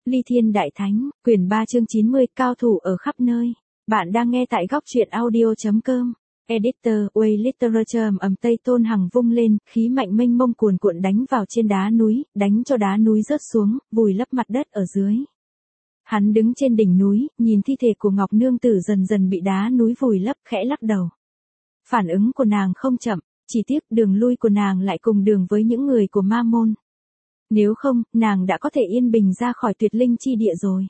Ly Thiên Đại Thánh, quyển 3 chương 90, cao thủ ở khắp nơi. Bạn đang nghe tại góc truyện audio.com. Editor, Way Literature. Tây Tôn Hằng vung lên, khí mạnh mênh mông cuồn cuộn đánh vào trên đá núi, đánh cho đá núi rớt xuống, vùi lấp mặt đất ở dưới. Hắn đứng trên đỉnh núi, nhìn thi thể của Ngọc Nương Tử dần dần bị đá núi vùi lấp, khẽ lắc đầu. Phản ứng của nàng không chậm, chỉ tiếc đường lui của nàng lại cùng đường với những người của Ma Môn. Nếu không, nàng đã có thể yên bình ra khỏi tuyệt linh chi địa rồi.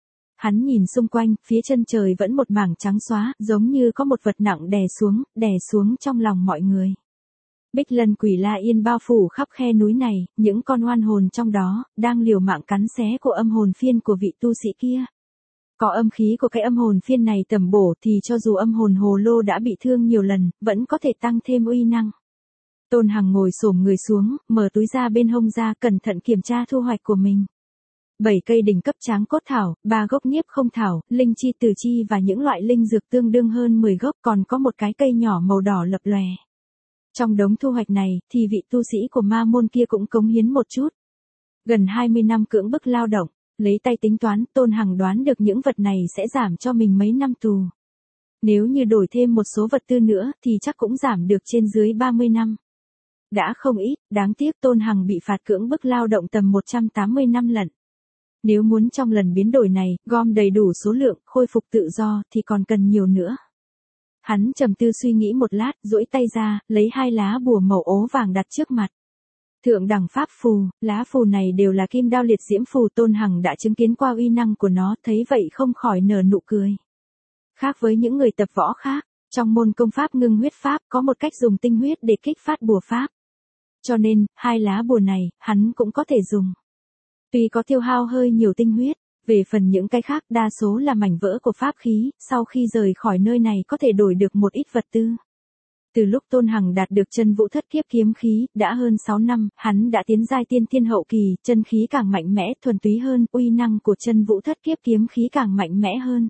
Hắn nhìn xung quanh, phía chân trời vẫn một mảng trắng xóa, giống như có một vật nặng đè xuống trong lòng mọi người. Bích Lân Quỷ La Yên bao phủ khắp khe núi này, những con oan hồn trong đó, đang liều mạng cắn xé của âm hồn phiên của vị tu sĩ kia. Có âm khí của cái âm hồn phiên này tầm bổ thì cho dù âm hồn hồ lô đã bị thương nhiều lần, vẫn có thể tăng thêm uy năng. Tôn Hằng ngồi xổm người xuống, mở túi ra bên hông ra, cẩn thận kiểm tra thu hoạch của mình. 7 cây đỉnh cấp tráng cốt thảo, 3 gốc niếp không thảo, linh chi từ chi và những loại linh dược tương đương hơn 10 gốc, còn có một cái cây nhỏ màu đỏ lập lòe. Trong đống thu hoạch này, thì vị tu sĩ của Ma Môn kia cũng cống hiến một chút. Gần 20 năm cưỡng bức lao động, lấy tay tính toán, Tôn Hằng đoán được những vật này sẽ giảm cho mình mấy năm tù. Nếu như đổi thêm một số vật tư nữa, thì chắc cũng giảm được trên dưới 30 năm. Đã không ít, đáng tiếc Tôn Hằng bị phạt cưỡng bức lao động tầm 180 năm lận. Nếu muốn trong lần biến đổi này, gom đầy đủ số lượng, khôi phục tự do, thì còn cần nhiều nữa. Hắn trầm tư suy nghĩ một lát, duỗi tay ra, lấy 2 lá bùa màu ố vàng đặt trước mặt. Thượng đẳng pháp phù, lá phù này đều là kim đao liệt diễm phù. Tôn Hằng đã chứng kiến qua uy năng của nó, thấy vậy không khỏi nở nụ cười. Khác với những người tập võ khác, trong môn công pháp ngưng huyết pháp có một cách dùng tinh huyết để kích phát bùa pháp. Cho nên, 2 lá bùa này, hắn cũng có thể dùng. Tuy có tiêu hao hơi nhiều tinh huyết, về phần những cái khác đa số là mảnh vỡ của pháp khí, sau khi rời khỏi nơi này có thể đổi được một ít vật tư. Từ lúc Tôn Hằng đạt được chân vũ thất kiếp kiếm khí, đã hơn 6 năm, hắn đã tiến giai tiên thiên hậu kỳ, chân khí càng mạnh mẽ, thuần túy hơn, uy năng của chân vũ thất kiếp kiếm khí càng mạnh mẽ hơn.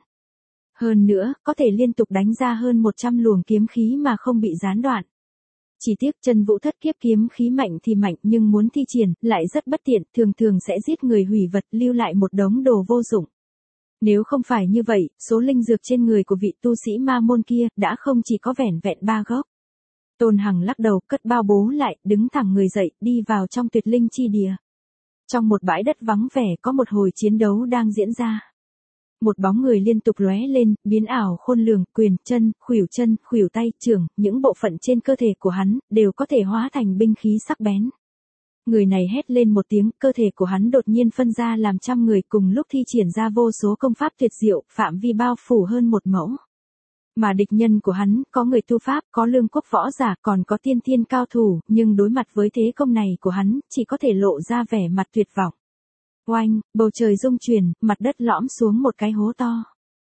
Hơn nữa, có thể liên tục đánh ra hơn 100 luồng kiếm khí mà không bị gián đoạn. Chỉ tiếc chân vũ thất kiếp kiếm khí mạnh thì mạnh nhưng muốn thi triển lại rất bất tiện, thường sẽ giết người hủy vật, lưu lại một đống đồ vô dụng. Nếu không phải như vậy, số linh dược trên người của vị tu sĩ Ma Môn kia đã không chỉ có vẻn vẹn 3 gốc. Tôn Hằng lắc đầu, cất bao bố lại, đứng thẳng người dậy, đi vào trong tuyệt linh chi địa. Trong một bãi đất vắng vẻ có một hồi chiến đấu đang diễn ra. Một bóng người liên tục lóe lên, biến ảo khôn lường, quyền, chân, khuỷu tay, chưởng, những bộ phận trên cơ thể của hắn, đều có thể hóa thành binh khí sắc bén. Người này hét lên một tiếng, cơ thể của hắn đột nhiên phân ra làm trăm người cùng lúc thi triển ra vô số công pháp tuyệt diệu, phạm vi bao phủ hơn 1 mẫu. Mà địch nhân của hắn, có người tu pháp, có lương quốc võ giả, còn có tiên thiên cao thủ, nhưng đối mặt với thế công này của hắn, chỉ có thể lộ ra vẻ mặt tuyệt vọng. Oanh, bầu trời rung chuyển, mặt đất lõm xuống một cái hố to.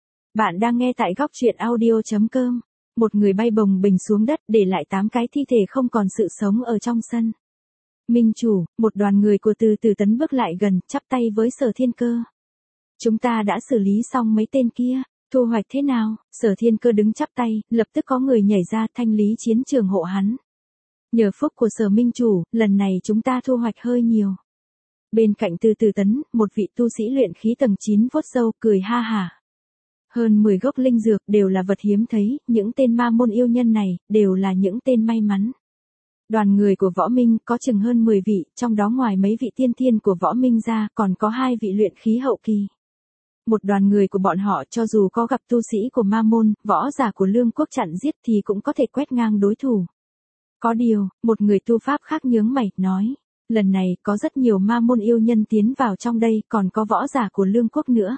Bạn đang nghe tại góc truyện audio.com. Một người bay bồng bềnh xuống đất, để lại 8 cái thi thể không còn sự sống ở trong sân. Minh chủ, một đoàn người của Từ Từ Tấn bước lại gần, chắp tay với Sở Thiên Cơ. Chúng ta đã xử lý xong mấy tên kia, thu hoạch thế nào? Sở Thiên Cơ đứng chắp tay, lập tức có người nhảy ra thanh lý chiến trường hộ hắn. Nhờ phúc của Sở Minh chủ, lần này chúng ta thu hoạch hơi nhiều. Bên cạnh Từ Từ Tấn, một vị tu sĩ luyện khí tầng 9 vuốt râu, cười ha hả. Hơn 10 gốc linh dược đều là vật hiếm thấy, những tên Ma Môn yêu nhân này, đều là những tên may mắn. Đoàn người của Võ Minh có chừng hơn 10 vị, trong đó ngoài mấy vị tiên thiên của Võ Minh ra, còn có 2 vị luyện khí hậu kỳ. Một đoàn người của bọn họ cho dù có gặp tu sĩ của Ma Môn, võ giả của Lương Quốc chặn giết thì cũng có thể quét ngang đối thủ. Có điều, một người tu pháp khác nhướng mày, nói. Lần này, có rất nhiều Ma Môn yêu nhân tiến vào trong đây, còn có võ giả của Lương Quốc nữa.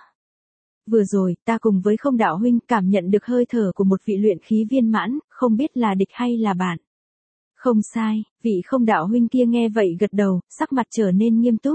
Vừa rồi, ta cùng với Không Đạo huynh cảm nhận được hơi thở của một vị luyện khí viên mãn, không biết là địch hay là bạn. Không sai, vị Không Đạo huynh kia nghe vậy gật đầu, sắc mặt trở nên nghiêm túc.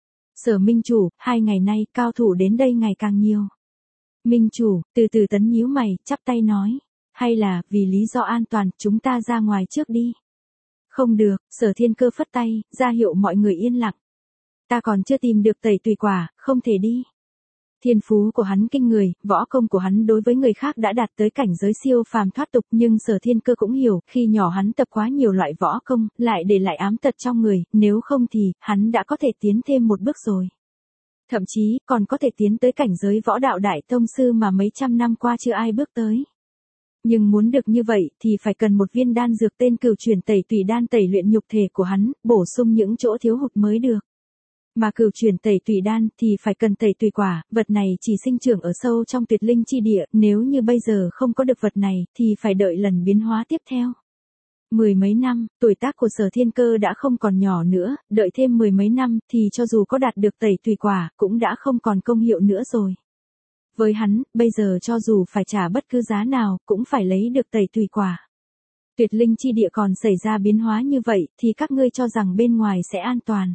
Sở Minh chủ, 2 ngày nay, cao thủ đến đây ngày càng nhiều. Minh chủ, Từ Từ Tấn nhíu mày, chắp tay nói. Hay là, vì lý do an toàn, chúng ta ra ngoài trước đi. Không được, Sở Thiên Cơ phất tay, ra hiệu mọi người yên lặng. Ta còn chưa tìm được tẩy tùy quả, không thể đi. Thiên phú của hắn kinh người, võ công của hắn đối với người khác đã đạt tới cảnh giới siêu phàm thoát tục, nhưng Sở Thiên Cơ cũng hiểu, khi nhỏ hắn tập quá nhiều loại võ công, lại để lại ám tật trong người, nếu không thì, hắn đã có thể tiến thêm một bước rồi. Thậm chí, còn có thể tiến tới cảnh giới võ đạo đại tông sư mà mấy trăm năm qua chưa ai bước tới. Nhưng muốn được như vậy thì phải cần một viên đan dược tên Cửu Chuyển Tẩy Tùy Đan tẩy luyện nhục thể của hắn, bổ sung những chỗ thiếu hụt mới được. Mà Cửu Chuyển Tẩy Tùy Đan thì phải cần tẩy tùy quả, vật này chỉ sinh trưởng ở sâu trong tuyệt linh chi địa, nếu như bây giờ không có được vật này thì phải đợi lần biến hóa tiếp theo. Mười mấy năm, tuổi tác của Sở Thiên Cơ đã không còn nhỏ nữa, đợi thêm mười mấy năm thì cho dù có đạt được tẩy tùy quả cũng đã không còn công hiệu nữa rồi. Với hắn, bây giờ cho dù phải trả bất cứ giá nào cũng phải lấy được tẩy tùy quả. Tuyệt linh chi địa còn xảy ra biến hóa như vậy thì các ngươi cho rằng bên ngoài sẽ an toàn.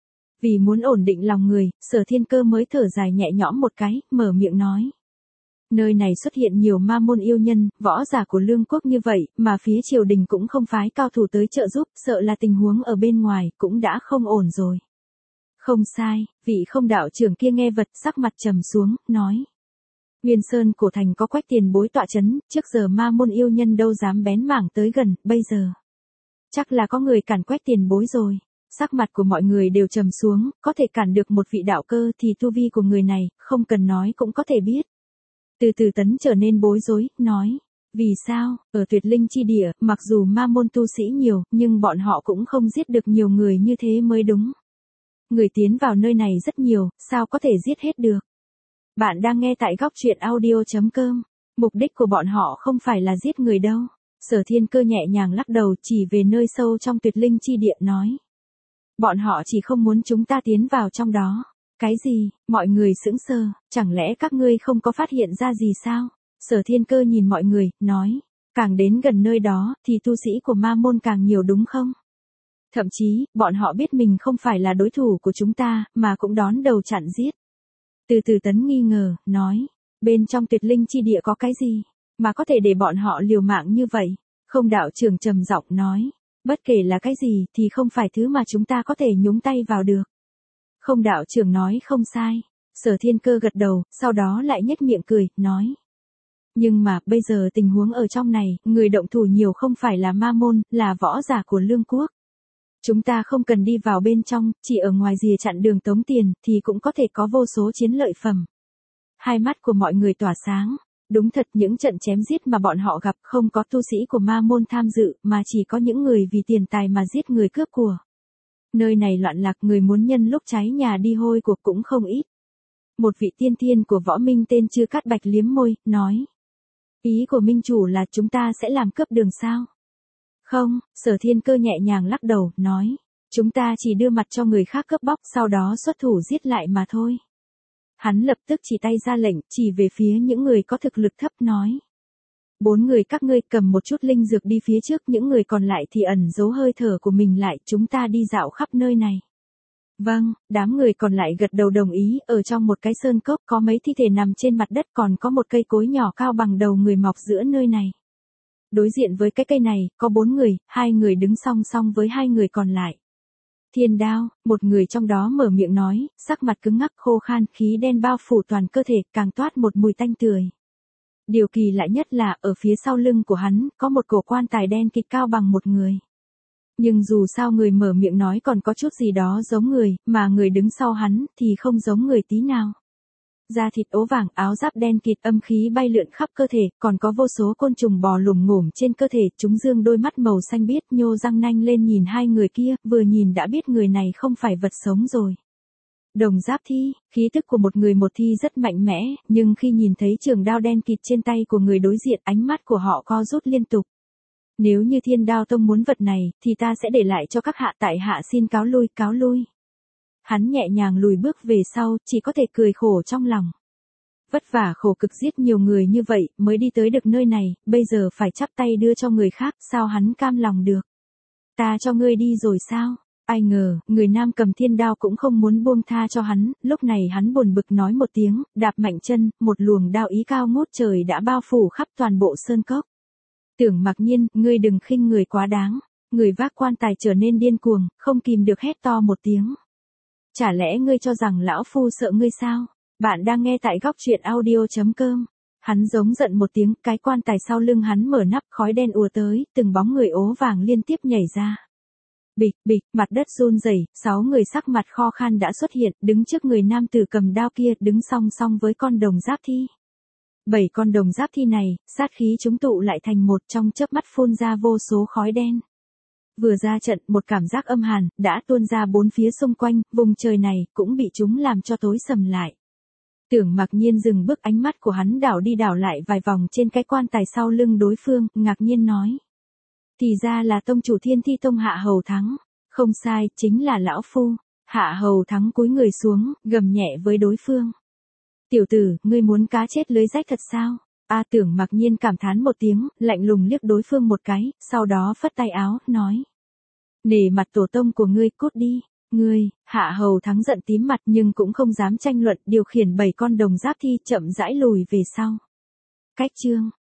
Vì muốn ổn định lòng người, Sở Thiên Cơ mới thở dài nhẹ nhõm một cái, mở miệng nói. Nơi này xuất hiện nhiều ma môn yêu nhân, võ giả của lương quốc như vậy, mà phía triều đình cũng không phái cao thủ tới trợ giúp, sợ là tình huống ở bên ngoài cũng đã không ổn rồi. Không sai, vị không đạo trưởng kia nghe vật sắc mặt trầm xuống, nói. Nguyên Sơn cổ thành có Quách tiền bối tọa chấn, trước giờ ma môn yêu nhân đâu dám bén mảng tới gần, bây giờ. Chắc là có người cản Quách tiền bối rồi. Sắc mặt của mọi người đều trầm xuống, có thể cản được một vị đạo cơ thì tu vi của người này, không cần nói cũng có thể biết. Từ từ Tấn trở nên bối rối, nói. Vì sao, ở tuyệt linh chi địa, mặc dù ma môn tu sĩ nhiều, nhưng bọn họ cũng không giết được nhiều người như thế mới đúng. Người tiến vào nơi này rất nhiều, sao có thể giết hết được. Bạn đang nghe tại góc truyện audio.com. Mục đích của bọn họ không phải là giết người đâu. Sở Thiên Cơ nhẹ nhàng lắc đầu chỉ về nơi sâu trong tuyệt linh chi địa nói. Bọn họ chỉ không muốn chúng ta tiến vào trong đó. Cái gì, mọi người sững sờ, chẳng lẽ các ngươi không có phát hiện ra gì sao? Sở Thiên Cơ nhìn mọi người, nói, càng đến gần nơi đó, thì tu sĩ của ma môn càng nhiều đúng không? Thậm chí, bọn họ biết mình không phải là đối thủ của chúng ta, mà cũng đón đầu chặn giết. Từ từ Tấn nghi ngờ, nói, bên trong tuyệt linh chi địa có cái gì, mà có thể để bọn họ liều mạng như vậy? Không đạo trưởng trầm giọng nói, bất kể là cái gì thì không phải thứ mà chúng ta có thể nhúng tay vào được. Không đạo trưởng nói không sai. Sở Thiên Cơ gật đầu, sau đó lại nhếch miệng cười, nói. Nhưng mà, bây giờ tình huống ở trong này, người động thủ nhiều không phải là ma môn, là võ giả của lương quốc. Chúng ta không cần đi vào bên trong, chỉ ở ngoài rìa chặn đường tống tiền, thì cũng có thể có vô số chiến lợi phẩm. Hai mắt của mọi người tỏa sáng. Đúng thật những trận chém giết mà bọn họ gặp không có tu sĩ của ma môn tham dự, mà chỉ có những người vì tiền tài mà giết người cướp của. Nơi này loạn lạc, người muốn nhân lúc cháy nhà đi hôi cuộc cũng không ít. Một vị tiên thiên của võ minh tên Chư Cát Bạch liếm môi, nói. Ý của minh chủ là chúng ta sẽ làm cướp đường sao? Không, Sở Thiên Cơ nhẹ nhàng lắc đầu, nói. Chúng ta chỉ đưa mặt cho người khác cướp bóc, sau đó xuất thủ giết lại mà thôi. Hắn lập tức chỉ tay ra lệnh, chỉ về phía những người có thực lực thấp nói. 4 người các ngươi cầm một chút linh dược đi phía trước, những người còn lại thì ẩn giấu hơi thở của mình lại, chúng ta đi dạo khắp nơi này. Vâng, đám người còn lại gật đầu đồng ý, ở trong một cái sơn cốc có mấy thi thể nằm trên mặt đất, còn có một cây cối nhỏ cao bằng đầu người mọc giữa nơi này. Đối diện với cái cây này, có 4 người, 2 người đứng song song với 2 người còn lại. Thiên đao, một người trong đó mở miệng nói, sắc mặt cứng ngắc khô khan, khí đen bao phủ toàn cơ thể, càng toát một mùi tanh tưởi. Điều kỳ lạ nhất là, ở phía sau lưng của hắn, có một cổ quan tài đen kịt cao bằng một người. Nhưng dù sao người mở miệng nói còn có chút gì đó giống người, mà người đứng sau hắn, thì không giống người tí nào. Da thịt ố vàng, áo giáp đen kịt, âm khí bay lượn khắp cơ thể, còn có vô số côn trùng bò lủng ngủm trên cơ thể, chúng dương đôi mắt màu xanh biếc nhô răng nanh lên nhìn hai người kia, vừa nhìn đã biết người này không phải vật sống rồi. Đồng giáp thi, khí tức của một người một thi rất mạnh mẽ, nhưng khi nhìn thấy trường đao đen kịt trên tay của người đối diện, ánh mắt của họ co rút liên tục. Nếu như Thiên Đao Tông muốn vật này, thì ta sẽ để lại cho các hạ, tại hạ xin cáo lui, cáo lui. Hắn nhẹ nhàng lùi bước về sau, chỉ có thể cười khổ trong lòng. Vất vả khổ cực giết nhiều người như vậy, mới đi tới được nơi này, bây giờ phải chắp tay đưa cho người khác, sao hắn cam lòng được. Ta cho ngươi đi rồi sao? Ai ngờ, người nam cầm thiên đao cũng không muốn buông tha cho hắn, lúc này hắn buồn bực nói một tiếng, đạp mạnh chân, một luồng đao ý cao ngút trời đã bao phủ khắp toàn bộ sơn cốc. Tưởng Mặc Nhiên, ngươi đừng khinh người quá đáng. Người vác quan tài trở nên điên cuồng, không kìm được hét to một tiếng. Chả lẽ ngươi cho rằng lão phu sợ ngươi sao? Bạn đang nghe tại góc truyện audio.com. Hắn giống giận một tiếng, cái quan tài sau lưng hắn mở nắp, khói đen ùa tới, từng bóng người ố vàng liên tiếp nhảy ra. Bịch, bịch, mặt đất run rẩy, 6 người sắc mặt kho khan đã xuất hiện, đứng trước người nam tử cầm đao kia, đứng song song với con đồng giáp thi. 7 con đồng giáp thi này, sát khí chúng tụ lại thành một, trong chớp mắt phun ra vô số khói đen. Vừa ra trận, một cảm giác âm hàn đã tuôn ra bốn phía xung quanh, vùng trời này cũng bị chúng làm cho tối sầm lại. Tưởng Mặc Nhiên dừng bước, ánh mắt của hắn đảo đi đảo lại vài vòng trên cái quan tài sau lưng đối phương, ngạc nhiên nói: thì ra là tông chủ Thiên Thi Tông Hạ Hầu Thắng. Không sai, chính là lão phu. Hạ Hầu Thắng cúi người xuống, gầm nhẹ với đối phương: tiểu tử, ngươi muốn cá chết lưới rách thật sao? Tưởng Mặc Nhiên cảm thán một tiếng, lạnh lùng liếc đối phương một cái, sau đó phất tay áo, nói: nể mặt tổ tông của ngươi, cút đi. Ngươi, Hạ Hầu Thắng giận tím mặt nhưng cũng không dám tranh luận, điều khiển 7 con đồng giáp thi chậm rãi lùi về sau. Cách chương